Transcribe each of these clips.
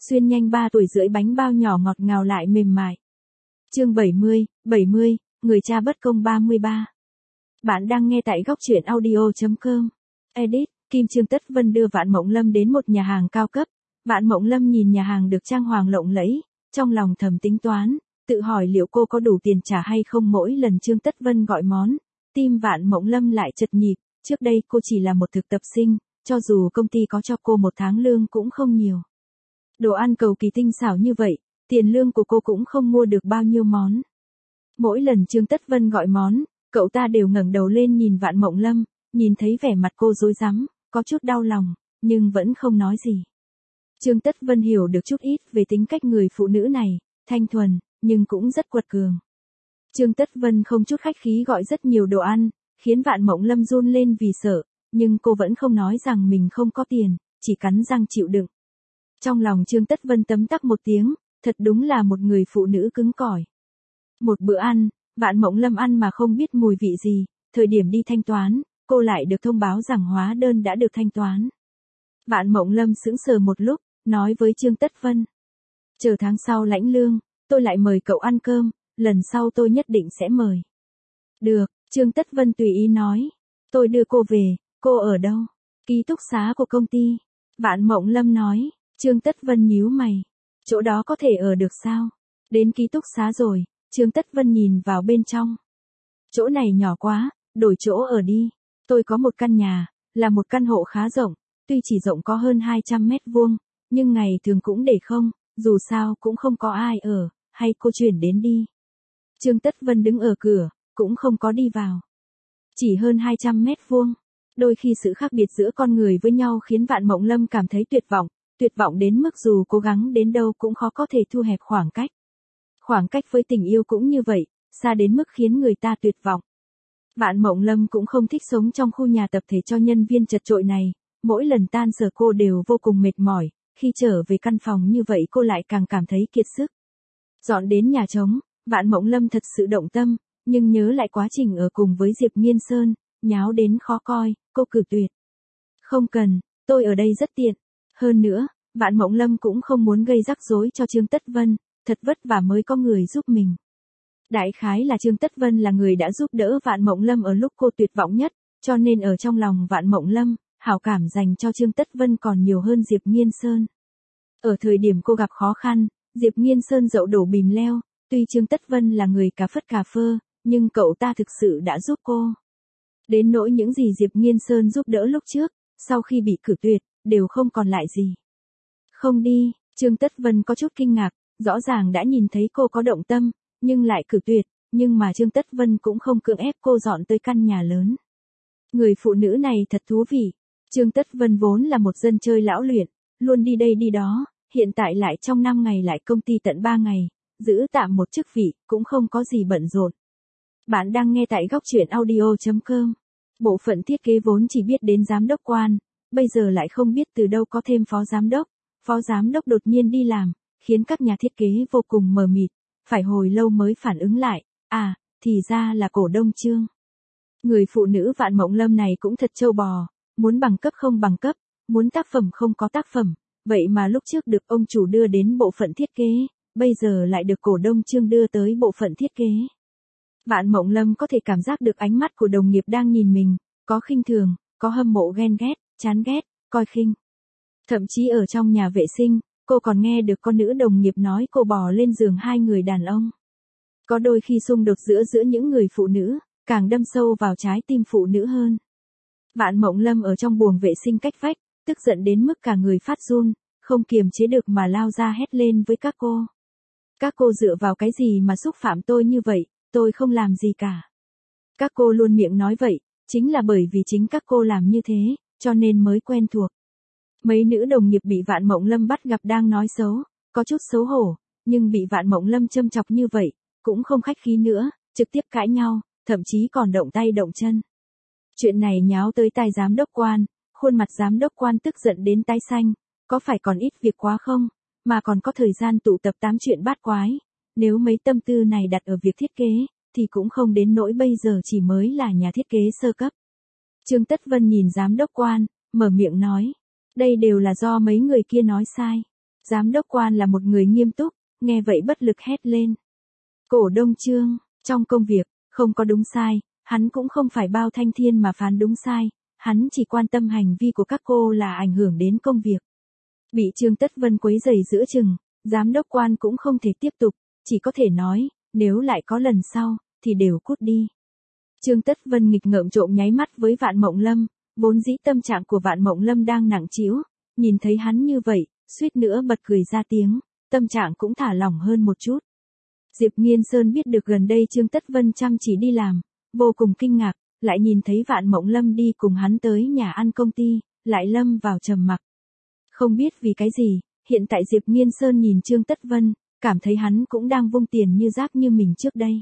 Xuyên nhanh 3 tuổi rưỡi bánh bao nhỏ ngọt ngào lại mềm mại. Chương 70, người cha bất công 33. Bạn đang nghe tại góc truyện audio.com. Edit, Kim Trương Tất Vân đưa Vạn Mộng Lâm đến một nhà hàng cao cấp. Vạn Mộng Lâm nhìn nhà hàng được trang hoàng lộng lẫy, trong lòng thầm tính toán, tự hỏi liệu cô có đủ tiền trả hay không mỗi lần Trương Tất Vân gọi món. Tim Vạn Mộng Lâm lại chật nhịp, trước đây cô chỉ là một thực tập sinh, cho dù công ty có cho cô một tháng lương cũng không nhiều. Đồ ăn cầu kỳ tinh xảo như vậy, tiền lương của cô cũng không mua được bao nhiêu món. Mỗi lần Trương Tất Vân gọi món, cậu ta đều ngẩng đầu lên nhìn Vạn Mộng Lâm, nhìn thấy vẻ mặt cô rối rắm, có chút đau lòng, nhưng vẫn không nói gì. Trương Tất Vân hiểu được chút ít về tính cách người phụ nữ này, thanh thuần, nhưng cũng rất quật cường. Trương Tất Vân không chút khách khí gọi rất nhiều đồ ăn, khiến Vạn Mộng Lâm run lên vì sợ, nhưng cô vẫn không nói rằng mình không có tiền, chỉ cắn răng chịu đựng. Trong lòng Trương Tất Vân tấm tắc một tiếng, thật đúng là một người phụ nữ cứng cỏi. Một bữa ăn, Vạn Mộng Lâm ăn mà không biết mùi vị gì, thời điểm đi thanh toán, cô lại được thông báo rằng hóa đơn đã được thanh toán. Vạn Mộng Lâm sững sờ một lúc, nói với Trương Tất Vân. Chờ tháng sau lãnh lương, tôi lại mời cậu ăn cơm, lần sau tôi nhất định sẽ mời. Được, Trương Tất Vân tùy ý nói. Tôi đưa cô về, cô ở đâu? Ký túc xá của công ty. Vạn Mộng Lâm nói. Trương Tất Vân nhíu mày. Chỗ đó có thể ở được sao? Đến ký túc xá rồi, Trương Tất Vân nhìn vào bên trong. Chỗ này nhỏ quá, đổi chỗ ở đi. Tôi có một căn nhà, là một căn hộ khá rộng, tuy chỉ rộng có hơn 200 mét vuông, nhưng ngày thường cũng để không, dù sao cũng không có ai ở, hay cô chuyển đến đi. Trương Tất Vân đứng ở cửa, cũng không có đi vào. Chỉ hơn 200 mét vuông. Đôi khi sự khác biệt giữa con người với nhau khiến Vạn Mộng Lâm cảm thấy tuyệt vọng đến mức dù cố gắng đến đâu cũng khó có thể thu hẹp khoảng cách. Khoảng cách với tình yêu cũng như vậy, xa đến mức khiến người ta tuyệt vọng. Vạn Mộng Lâm cũng không thích sống trong khu nhà tập thể cho nhân viên chật chội này, mỗi lần tan sở cô đều vô cùng mệt mỏi, khi trở về căn phòng như vậy cô lại càng cảm thấy kiệt sức. Dọn đến nhà trống, Vạn Mộng Lâm thật sự động tâm, nhưng nhớ lại quá trình ở cùng với Diệp Nghiên Sơn, nháo đến khó coi, cô cự tuyệt. Không cần, tôi ở đây rất tiện. Hơn nữa, Vạn Mộng Lâm cũng không muốn gây rắc rối cho Trương Tất Vân, thật vất vả mới có người giúp mình. Đại khái là Trương Tất Vân là người đã giúp đỡ Vạn Mộng Lâm ở lúc cô tuyệt vọng nhất, cho nên ở trong lòng Vạn Mộng Lâm, hảo cảm dành cho Trương Tất Vân còn nhiều hơn Diệp Nghiên Sơn. Ở thời điểm cô gặp khó khăn, Diệp Nghiên Sơn dậu đổ bìm leo, tuy Trương Tất Vân là người cà phất cà phơ, nhưng cậu ta thực sự đã giúp cô. Đến nỗi những gì Diệp Nghiên Sơn giúp đỡ lúc trước, sau khi bị cử tuyệt, đều không còn lại gì. Không đi, Trương Tất Vân có chút kinh ngạc, rõ ràng đã nhìn thấy cô có động tâm, nhưng lại cử tuyệt, nhưng mà Trương Tất Vân cũng không cưỡng ép cô dọn tới căn nhà lớn. Người phụ nữ này thật thú vị. Trương Tất Vân vốn là một dân chơi lão luyện, luôn đi đây đi đó, hiện tại lại trong 5 ngày lại công ty tận 3 ngày, giữ tạm một chức vị, cũng không có gì bận rộn. Bạn đang nghe tại góc truyện audio.com. Bộ phận thiết kế vốn chỉ biết đến giám đốc quan, bây giờ lại không biết từ đâu có thêm phó giám đốc đột nhiên đi làm, khiến các nhà thiết kế vô cùng mờ mịt, phải hồi lâu mới phản ứng lại, thì ra là cổ đông Trương. Người phụ nữ Vạn Mộng Lâm này cũng thật trâu bò, muốn bằng cấp không bằng cấp, muốn tác phẩm không có tác phẩm, vậy mà lúc trước được ông chủ đưa đến bộ phận thiết kế, bây giờ lại được cổ đông Trương đưa tới bộ phận thiết kế. Vạn Mộng Lâm có thể cảm giác được ánh mắt của đồng nghiệp đang nhìn mình, có khinh thường, có hâm mộ ghen ghét, chán ghét, coi khinh. Thậm chí ở trong nhà vệ sinh, cô còn nghe được con nữ đồng nghiệp nói cô bò lên giường hai người đàn ông. Có đôi khi xung đột giữa những người phụ nữ, càng đâm sâu vào trái tim phụ nữ hơn. Vạn Mộng Lâm ở trong buồng vệ sinh cách vách, tức giận đến mức cả người phát run, không kiềm chế được mà lao ra hét lên với các cô. Các cô dựa vào cái gì mà xúc phạm tôi như vậy, tôi không làm gì cả. Các cô luôn miệng nói vậy, chính là bởi vì chính các cô làm như thế, cho nên mới quen thuộc. Mấy nữ đồng nghiệp bị Vạn Mộng Lâm bắt gặp đang nói xấu, có chút xấu hổ, nhưng bị Vạn Mộng Lâm châm chọc như vậy, cũng không khách khí nữa, trực tiếp cãi nhau, thậm chí còn động tay động chân. Chuyện này nháo tới tai giám đốc quan, khuôn mặt giám đốc quan tức giận đến tái xanh, có phải còn ít việc quá không, mà còn có thời gian tụ tập tám chuyện bát quái, nếu mấy tâm tư này đặt ở việc thiết kế, thì cũng không đến nỗi bây giờ chỉ mới là nhà thiết kế sơ cấp. Trương Tất Vân nhìn giám đốc quan, mở miệng nói, đây đều là do mấy người kia nói sai. Giám đốc Quan là một người nghiêm túc, nghe vậy bất lực hét lên. Cổ đông Trương, trong công việc, không có đúng sai, hắn cũng không phải bao thanh thiên mà phán đúng sai, hắn chỉ quan tâm hành vi của các cô là ảnh hưởng đến công việc. Bị Trương Tất Vân quấy rầy giữa chừng, Giám đốc Quan cũng không thể tiếp tục, chỉ có thể nói, nếu lại có lần sau, thì đều cút đi. Trương Tất Vân nghịch ngợm trộm nháy mắt với Vạn Mộng Lâm, vốn dĩ tâm trạng của Vạn Mộng Lâm đang nặng trĩu, nhìn thấy hắn như vậy, suýt nữa bật cười ra tiếng, tâm trạng cũng thả lỏng hơn một chút. Diệp Nghiên Sơn biết được gần đây Trương Tất Vân chăm chỉ đi làm, vô cùng kinh ngạc, lại nhìn thấy Vạn Mộng Lâm đi cùng hắn tới nhà ăn công ty, lại lâm vào trầm mặc. Không biết vì cái gì, hiện tại Diệp Nghiên Sơn nhìn Trương Tất Vân, cảm thấy hắn cũng đang vung tiền như rác như mình trước đây.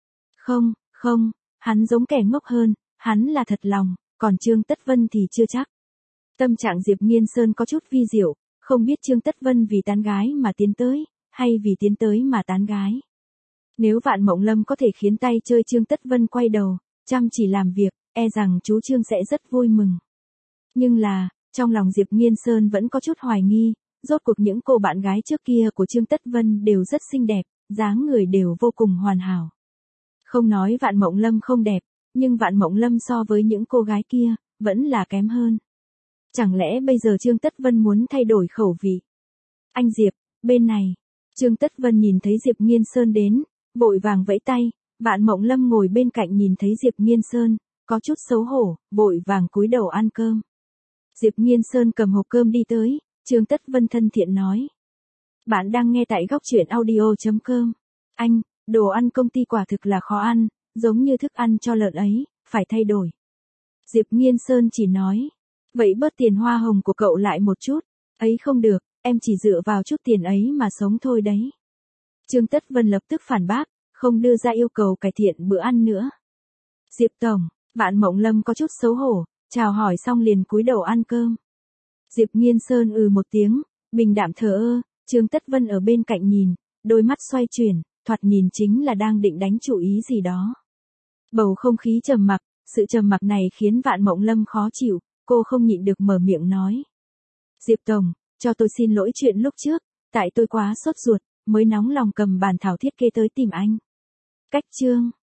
Không, hắn giống kẻ ngốc hơn, hắn là thật lòng, còn Trương Tất Vân thì chưa chắc. Tâm trạng Diệp Nghiên Sơn có chút vi diệu, không biết Trương Tất Vân vì tán gái mà tiến tới, hay vì tiến tới mà tán gái. Nếu Vạn Mộng Lâm có thể khiến tay chơi Trương Tất Vân quay đầu, chăm chỉ làm việc, e rằng chú Trương sẽ rất vui mừng. Nhưng là, trong lòng Diệp Nghiên Sơn vẫn có chút hoài nghi, rốt cuộc những cô bạn gái trước kia của Trương Tất Vân đều rất xinh đẹp, dáng người đều vô cùng hoàn hảo. Không nói Vạn Mộng Lâm không đẹp, nhưng Vạn Mộng Lâm so với những cô gái kia, vẫn là kém hơn. Chẳng lẽ bây giờ Trương Tất Vân muốn thay đổi khẩu vị? Anh Diệp, bên này. Trương Tất Vân nhìn thấy Diệp Nghiên Sơn đến, vội vàng vẫy tay, Vạn Mộng Lâm ngồi bên cạnh nhìn thấy Diệp Nghiên Sơn, có chút xấu hổ, vội vàng cúi đầu ăn cơm. Diệp Nghiên Sơn cầm hộp cơm đi tới, Trương Tất Vân thân thiện nói. Bạn đang nghe tại góc truyện audio.com. Anh, đồ ăn công ty quả thực là khó ăn, giống như thức ăn cho lợn ấy, phải thay đổi. Diệp Nghiên Sơn chỉ nói. Vậy bớt tiền hoa hồng của cậu lại một chút. Ấy không được, em chỉ dựa vào chút tiền ấy mà sống thôi đấy. Trương Tất Vân lập tức phản bác, không đưa ra yêu cầu cải thiện bữa ăn nữa. Diệp Tổng, Vạn Mộng Lâm có chút xấu hổ, chào hỏi xong liền cúi đầu ăn cơm. Diệp Nghiên Sơn một tiếng, bình đạm thờ ơ, Trương Tất Vân ở bên cạnh nhìn, đôi mắt xoay chuyển, thoạt nhìn chính là đang định đánh chủ ý gì đó. Bầu không khí trầm mặc, sự trầm mặc này khiến Vạn Mộng Lâm khó chịu, cô không nhịn được mở miệng nói. Diệp Tổng, cho tôi xin lỗi chuyện lúc trước, tại tôi quá sốt ruột, mới nóng lòng cầm bản thảo thiết kế tới tìm anh. Cách chương